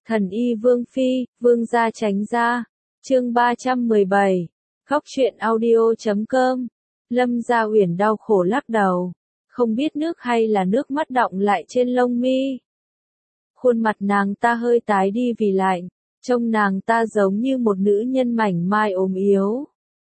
Thần y Vương Phi, Vương gia tránh ra. Chương 317. Khóc chuyện audio.com. Lâm Gia Uyển đau khổ lắc đầu, không biết nước hay là nước mắt đọng lại trên lông mi. Khuôn mặt nàng ta hơi tái đi vì lạnh, trông nàng ta giống như một nữ nhân mảnh mai ốm yếu.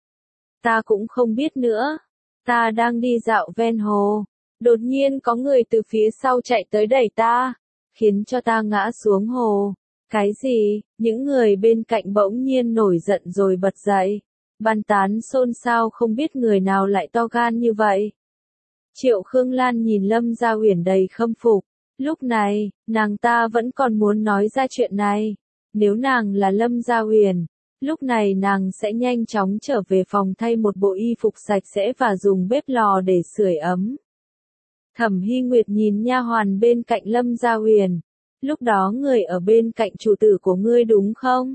Ta cũng không biết nữa. Ta đang đi dạo ven hồ, đột nhiên có người từ phía sau chạy tới đẩy ta, khiến cho ta ngã xuống hồ. Cái gì? Những người bên cạnh bỗng nhiên nổi giận rồi bật dậy, bàn tán xôn xao không biết người nào lại to gan như vậy. Triệu Khương Lan nhìn Lâm Gia Uyển đầy khâm phục, lúc này, nàng ta vẫn còn muốn nói ra chuyện này. Nếu nàng là Lâm Gia Uyển, lúc này nàng sẽ nhanh chóng trở về phòng thay một bộ y phục sạch sẽ và dùng bếp lò để sưởi ấm. Thẩm Hy Nguyệt nhìn nha hoàn bên cạnh Lâm Gia Uyển, lúc đó người ở bên cạnh chủ tử của ngươi đúng không?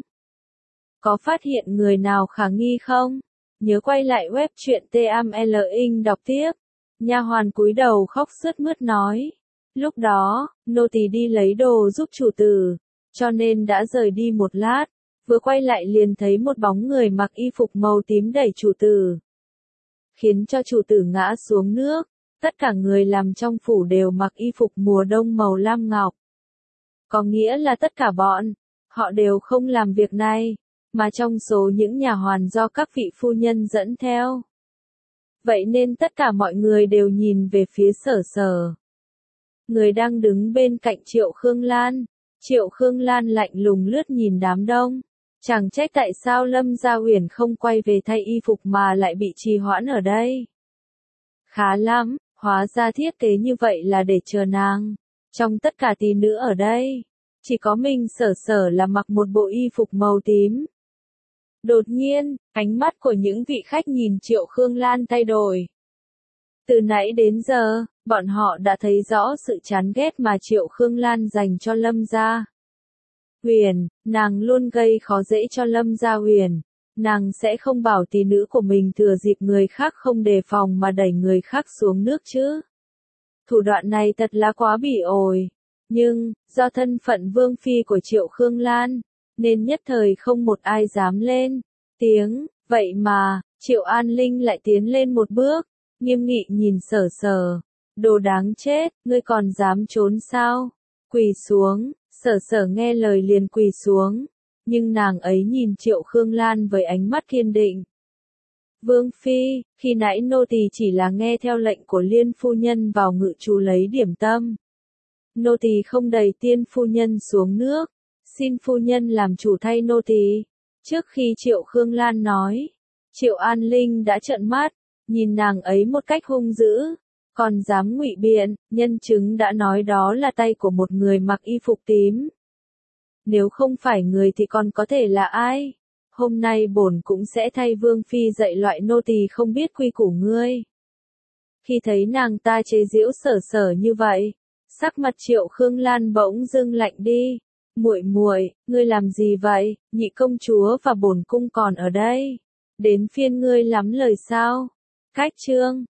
Có phát hiện người nào khả nghi không? Nhớ quay lại web truyện TMLing đọc tiếp. Nha hoàn cúi đầu khóc sướt mướt nói, lúc đó, nô tỳ đi lấy đồ giúp chủ tử, cho nên đã rời đi một lát, vừa quay lại liền thấy một bóng người mặc y phục màu tím đẩy chủ tử, khiến cho chủ tử ngã xuống nước. Tất cả người làm trong phủ đều mặc y phục mùa đông màu lam ngọc. Có nghĩa là tất cả bọn họ đều không làm việc này, mà trong số những nha hoàn do các vị phu nhân dẫn theo. Vậy nên tất cả mọi người đều nhìn về phía Sở Sở, người đang đứng bên cạnh Triệu Khương Lan. Triệu Khương Lan lạnh lùng lướt nhìn đám đông, chẳng trách tại sao Lâm Gia Uyển không quay về thay y phục mà lại bị trì hoãn ở đây. Khá lắm, hóa ra thiết kế như vậy là để chờ nàng. Trong tất cả tỷ nữ ở đây, chỉ có mình Sở Sở là mặc một bộ y phục màu tím. Đột nhiên, ánh mắt của những vị khách nhìn Triệu Khương Lan thay đổi. Từ nãy đến giờ, bọn họ đã thấy rõ sự chán ghét mà Triệu Khương Lan dành cho Lâm Gia Uyển. Nàng luôn gây khó dễ cho Lâm Gia Uyển. Nàng sẽ không bảo tỷ nữ của mình thừa dịp người khác không đề phòng mà đẩy người khác xuống nước chứ. Thủ đoạn này thật là quá bỉ ổi. Nhưng, do thân phận vương phi của Triệu Khương Lan, nên nhất thời không một ai dám lên tiếng. Vậy mà, Triệu An Linh lại tiến lên một bước, nghiêm nghị nhìn Sở Sở. Đồ đáng chết, ngươi còn dám trốn sao? Quỳ xuống. Sở Sở nghe lời liền quỳ xuống, nhưng nàng ấy nhìn Triệu Khương Lan với ánh mắt kiên định. Vương phi, khi nãy nô tỳ chỉ là nghe theo lệnh của Liên phu nhân vào ngự trù lấy điểm tâm. Nô tỳ không đẩy Tiên phu nhân xuống nước, xin phu nhân làm chủ thay nô tỳ. Trước khi Triệu Khương Lan nói, Triệu An Linh đã trợn mắt, nhìn nàng ấy một cách hung dữ, còn dám ngụy biện, nhân chứng đã nói đó là tay của một người mặc y phục tím. Nếu không phải người thì còn có thể là ai? Hôm nay bổn cũng sẽ thay Vương phi dạy loại nô tỳ không biết quy củ ngươi. Khi thấy nàng ta chế giễu Sở Sở như vậy, sắc mặt Triệu Khương Lan bỗng dưng lạnh đi. Muội muội, ngươi làm gì vậy? Nhị công chúa và bổn cung còn ở đây. Đến phiên ngươi lắm lời sao? Cách chương